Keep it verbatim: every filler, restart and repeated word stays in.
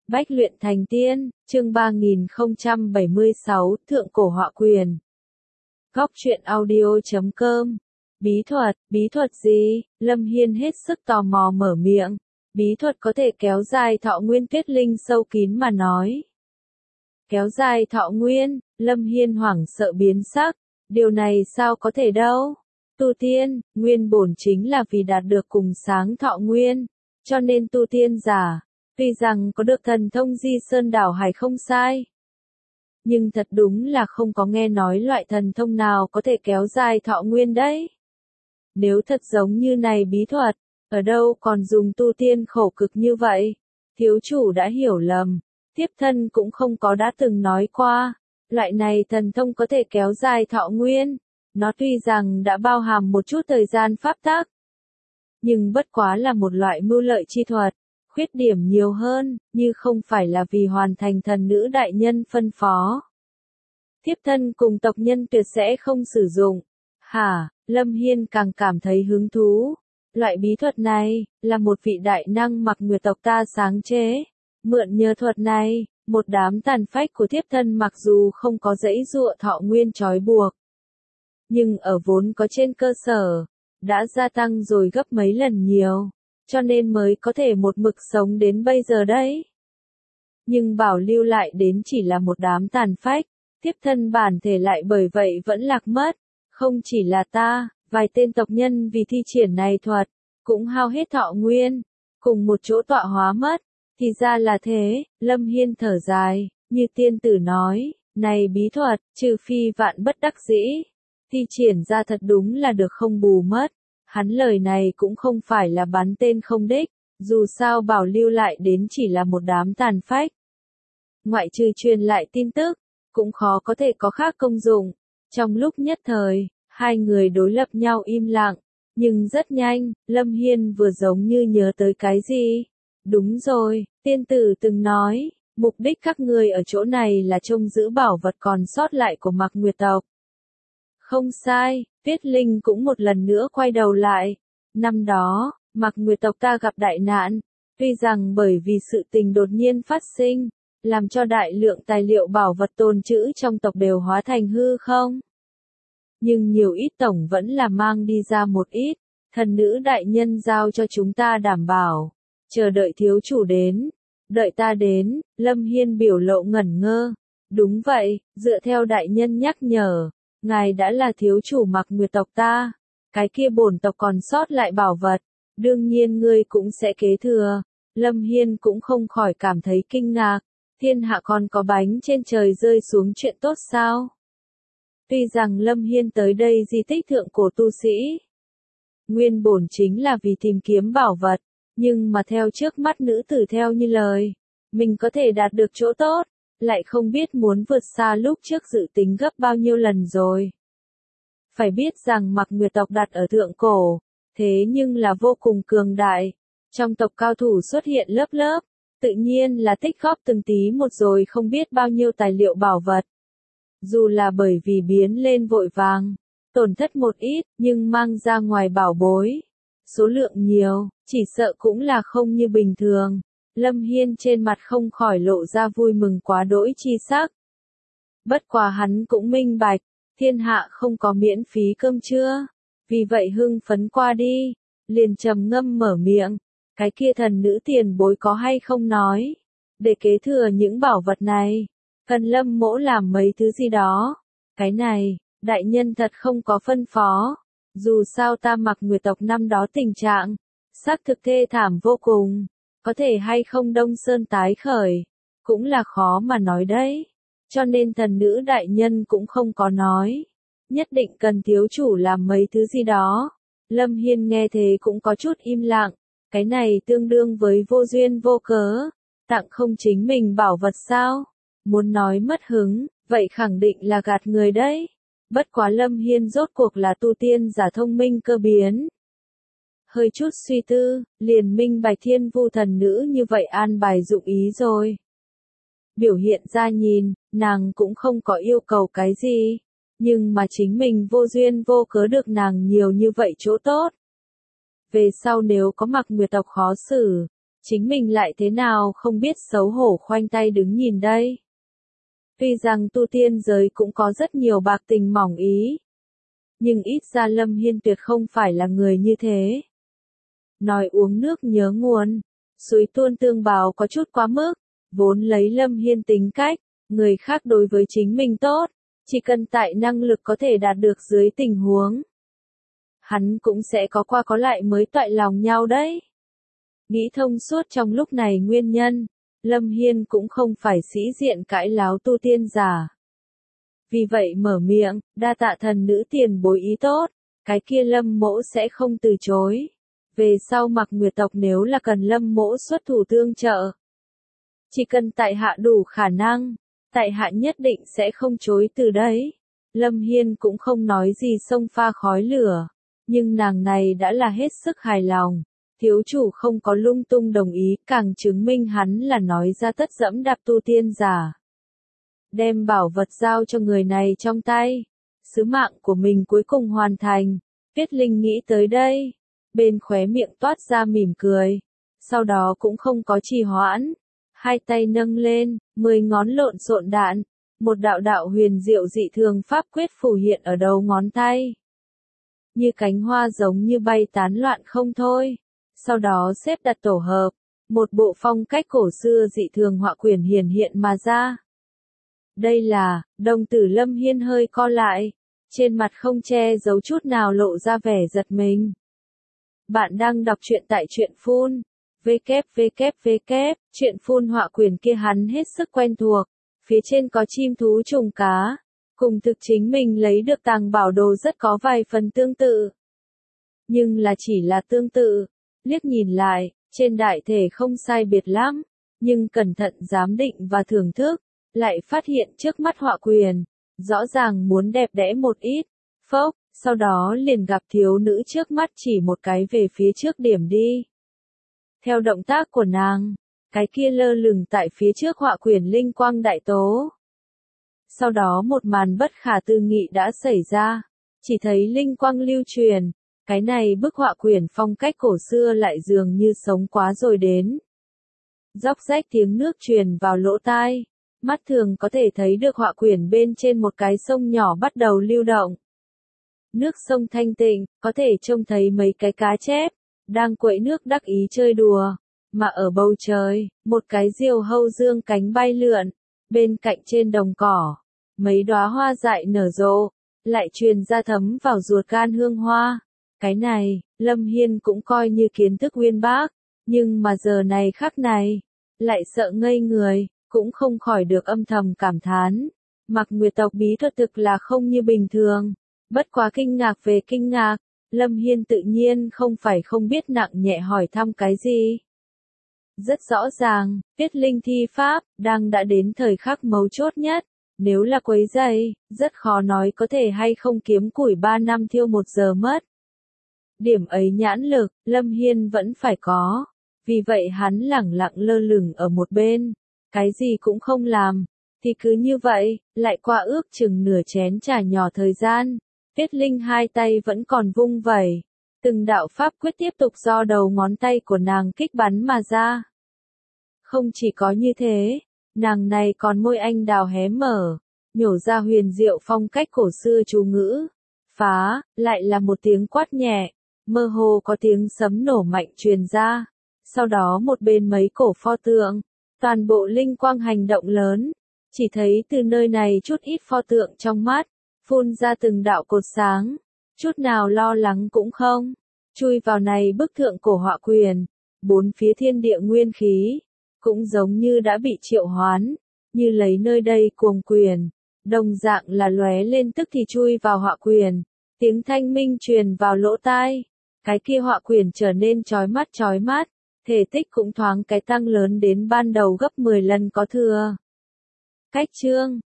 Bách luyện thành tiên, chương ba nghìn không trăm bảy mươi sáu, Thượng cổ họa quyền. Góc truyện audio chấm com. Bí thuật, bí thuật gì? Lâm Hiên hết sức tò mò mở miệng. Bí thuật có thể kéo dài thọ nguyên, Tuyết Linh sâu kín mà nói. Kéo dài thọ nguyên, Lâm Hiên hoảng sợ biến sắc. Điều này sao có thể đâu? Tu tiên, nguyên bổn chính là vì đạt được cùng sáng thọ nguyên. Cho nên tu tiên giả, tuy rằng có được thần thông di sơn đảo hải không sai. Nhưng thật đúng là không có nghe nói loại thần thông nào có thể kéo dài thọ nguyên đấy. Nếu thật giống như này bí thuật, ở đâu còn dùng tu tiên khổ cực như vậy? Thiếu chủ đã hiểu lầm, tiếp thân cũng không có đã từng nói qua. Loại này thần thông có thể kéo dài thọ nguyên, nó tuy rằng đã bao hàm một chút thời gian pháp tắc, nhưng bất quá là một loại mưu lợi chi thuật. Khuyết điểm nhiều hơn, như không phải là vì hoàn thành thần nữ đại nhân phân phó. Tiếp thân cùng tộc nhân tuyệt sẽ không sử dụng. Hả, Lâm Hiên càng cảm thấy hứng thú. Loại bí thuật này, là một vị đại năng Mặc Nguyệt tộc ta sáng chế. Mượn nhờ thuật này, một đám tàn phách của tiếp thân mặc dù không có dãy dụa thọ nguyên trói buộc, nhưng ở vốn có trên cơ sở, đã gia tăng rồi gấp mấy lần nhiều. Cho nên mới có thể một mực sống đến bây giờ đấy. Nhưng bảo lưu lại đến chỉ là một đám tàn phách, tiếp thân bản thể lại bởi vậy vẫn lạc mất. Không chỉ là ta, vài tên tộc nhân vì thi triển này thuật, cũng hao hết thọ nguyên, cùng một chỗ tọa hóa mất. Thì ra là thế, Lâm Hiên thở dài, như tiên tử nói, này bí thuật, trừ phi vạn bất đắc dĩ, thi triển ra thật đúng là được không bù mất. Hắn lời này cũng không phải là bắn tên không đích, dù sao bảo lưu lại đến chỉ là một đám tàn phách. Ngoại trừ truyền lại tin tức, cũng khó có thể có khác công dụng. Trong lúc nhất thời, hai người đối lập nhau im lặng, nhưng rất nhanh, Lâm Hiên vừa giống như nhớ tới cái gì. Đúng rồi, tiên tử từng nói, mục đích các người ở chỗ này là trông giữ bảo vật còn sót lại của Mặc Nguyệt tộc. Không sai, Tuyết Linh cũng một lần nữa quay đầu lại. Năm đó, Mặc Nguyệt tộc ta gặp đại nạn, tuy rằng bởi vì sự tình đột nhiên phát sinh, làm cho đại lượng tài liệu bảo vật tồn trữ trong tộc đều hóa thành hư không. Nhưng nhiều ít tổng vẫn là mang đi ra một ít, thần nữ đại nhân giao cho chúng ta đảm bảo, chờ đợi thiếu chủ đến. Đợi ta đến, Lâm Hiên biểu lộ ngẩn ngơ. Đúng vậy, dựa theo đại nhân nhắc nhở, ngài đã là thiếu chủ Mặc Nguyệt tộc ta, cái kia bổn tộc còn sót lại bảo vật, đương nhiên ngươi cũng sẽ kế thừa. Lâm Hiên cũng không khỏi cảm thấy kinh ngạc, thiên hạ còn có bánh trên trời rơi xuống chuyện tốt sao? Tuy rằng Lâm Hiên tới đây di tích thượng cổ tu sĩ, nguyên bổn chính là vì tìm kiếm bảo vật, nhưng mà theo trước mắt nữ tử theo như lời, mình có thể đạt được chỗ tốt, lại không biết muốn vượt xa lúc trước dự tính gấp bao nhiêu lần rồi. Phải biết rằng Mặc Nguyệt tộc đặt ở thượng cổ, thế nhưng là vô cùng cường đại. Trong tộc cao thủ xuất hiện lớp lớp, tự nhiên là tích góp từng tí một rồi không biết bao nhiêu tài liệu bảo vật. Dù là bởi vì biến lên vội vàng, tổn thất một ít, nhưng mang ra ngoài bảo bối, số lượng nhiều, chỉ sợ cũng là không như bình thường. Lâm Hiên trên mặt không khỏi lộ ra vui mừng quá đỗi chi sắc. Bất quá hắn cũng minh bạch, thiên hạ không có miễn phí cơm trưa, vì vậy hưng phấn qua đi, liền trầm ngâm mở miệng, cái kia thần nữ tiền bối có hay không nói, để kế thừa những bảo vật này, cần Lâm mỗ làm mấy thứ gì đó. Cái này, đại nhân thật không có phân phó, dù sao ta Mặc Nguyệt tộc năm đó tình trạng, xác thực thê thảm vô cùng. Có thể hay không Đông Sơn tái khởi, cũng là khó mà nói đấy. Cho nên thần nữ đại nhân cũng không có nói, nhất định cần thiếu chủ làm mấy thứ gì đó. Lâm Hiên nghe thế cũng có chút im lặng, cái này tương đương với vô duyên vô cớ, tặng không chính mình bảo vật sao? Muốn nói mất hứng, vậy khẳng định là gạt người đấy. Bất quá Lâm Hiên rốt cuộc là tu tiên giả thông minh cơ biến. Hơi chút suy tư, liền minh bạch thiên vu thần nữ như vậy an bài dụng ý rồi. Biểu hiện ra nhìn, nàng cũng không có yêu cầu cái gì, nhưng mà chính mình vô duyên vô cớ được nàng nhiều như vậy chỗ tốt. Về sau nếu có Mặc Nguyệt tộc khó xử, chính mình lại thế nào không biết xấu hổ khoanh tay đứng nhìn đây. Tuy rằng tu tiên giới cũng có rất nhiều bạc tình mỏng ý, nhưng ít ra Lâm Hiên tuyệt không phải là người như thế. Nói uống nước nhớ nguồn, suối tuôn tương báo có chút quá mức, vốn lấy Lâm Hiên tính cách, người khác đối với chính mình tốt, chỉ cần tại năng lực có thể đạt được dưới tình huống. Hắn cũng sẽ có qua có lại mới toại lòng nhau đấy. Nghĩ thông suốt trong lúc này nguyên nhân, Lâm Hiên cũng không phải sĩ diện cãi láo tu tiên giả. Vì vậy mở miệng, đa tạ thần nữ tiền bối ý tốt, cái kia Lâm mỗ sẽ không từ chối. Về sau Mặc Nguyệt tộc nếu là cần Lâm mỗ xuất thủ tương trợ, chỉ cần tại hạ đủ khả năng, tại hạ nhất định sẽ không chối từ đấy. Lâm Hiên cũng không nói gì xông pha khói lửa, nhưng nàng này đã là hết sức hài lòng. Thiếu chủ không có lung tung đồng ý, càng chứng minh hắn là nói ra tất dẫm đạp tu tiên giả. Đem bảo vật giao cho người này trong tay, sứ mạng của mình cuối cùng hoàn thành. Tuyết Linh nghĩ tới đây, bên khóe miệng toát ra mỉm cười, sau đó cũng không có trì hoãn, hai tay nâng lên, mười ngón lộn xộn đạn, một đạo đạo huyền diệu dị thường pháp quyết phù hiện ở đầu ngón tay. Như cánh hoa giống như bay tán loạn không thôi. Sau đó xếp đặt tổ hợp, một bộ phong cách cổ xưa dị thường họa quyển hiển hiện mà ra. Đây là, đồng tử Lâm Hiên hơi co lại, trên mặt không che giấu chút nào lộ ra vẻ giật mình. Bạn đang đọc truyện tại truyện phun, www, truyện phun họa quyển kia hắn hết sức quen thuộc, phía trên có chim thú trùng cá, cùng thực chính mình lấy được tàng bảo đồ rất có vài phần tương tự. Nhưng là chỉ là tương tự. Liếc nhìn lại, trên đại thể không sai biệt lắm, nhưng cẩn thận giám định và thưởng thức, lại phát hiện trước mắt họa quyền, rõ ràng muốn đẹp đẽ một ít, phốc, sau đó liền gặp thiếu nữ trước mắt chỉ một cái về phía trước điểm đi. Theo động tác của nàng, cái kia lơ lửng tại phía trước họa quyền linh quang đại tố. Sau đó một màn bất khả tư nghị đã xảy ra, chỉ thấy linh quang lưu truyền. Cái này bức họa quyển phong cách cổ xưa lại dường như sống quá rồi đến. Róc rách tiếng nước truyền vào lỗ tai, mắt thường có thể thấy được họa quyển bên trên một cái sông nhỏ bắt đầu lưu động. Nước sông thanh tịnh, có thể trông thấy mấy cái cá chép, đang quậy nước đắc ý chơi đùa, mà ở bầu trời, một cái diều hâu dương cánh bay lượn, bên cạnh trên đồng cỏ, mấy đóa hoa dại nở rộ, lại truyền ra thấm vào ruột gan hương hoa. Cái này, Lâm Hiên cũng coi như kiến thức uyên bác, nhưng mà giờ này khắc này, lại sợ ngây người, cũng không khỏi được âm thầm cảm thán. Mặc Nguyệt tộc bí thuật thực là không như bình thường, bất quá kinh ngạc về kinh ngạc, Lâm Hiên tự nhiên không phải không biết nặng nhẹ hỏi thăm cái gì. Rất rõ ràng, Tuyết Linh thi pháp, đang đã đến thời khắc mấu chốt nhất, nếu là quấy rầy, rất khó nói có thể hay không kiếm củi ba năm thiêu một giờ mất. Điểm ấy nhãn lực, Lâm Hiên vẫn phải có. Vì vậy hắn lẳng lặng lơ lửng ở một bên. Cái gì cũng không làm. Thì cứ như vậy, lại qua ước chừng nửa chén trà nhỏ thời gian. Tuyết Linh hai tay vẫn còn vung vẩy. Từng đạo pháp quyết tiếp tục do đầu ngón tay của nàng kích bắn mà ra. Không chỉ có như thế, nàng này còn môi anh đào hé mở. Nhổ ra huyền diệu phong cách cổ xưa chú ngữ. Phá, lại là một tiếng quát nhẹ. Mơ hồ có tiếng sấm nổ mạnh truyền ra, sau đó một bên mấy cổ pho tượng, toàn bộ linh quang hành động lớn, chỉ thấy từ nơi này chút ít pho tượng trong mắt, phun ra từng đạo cột sáng, chút nào lo lắng cũng không, chui vào này bức thượng cổ họa quyền, bốn phía thiên địa nguyên khí, cũng giống như đã bị triệu hoán, như lấy nơi đây cuồng quyền, đồng dạng là lóe lên tức thì chui vào họa quyền, tiếng thanh minh truyền vào lỗ tai. Cái kia họa quyển trở nên chói mắt chói mắt, thể tích cũng thoáng cái tăng lớn đến ban đầu gấp mười lần có thừa. Cách chương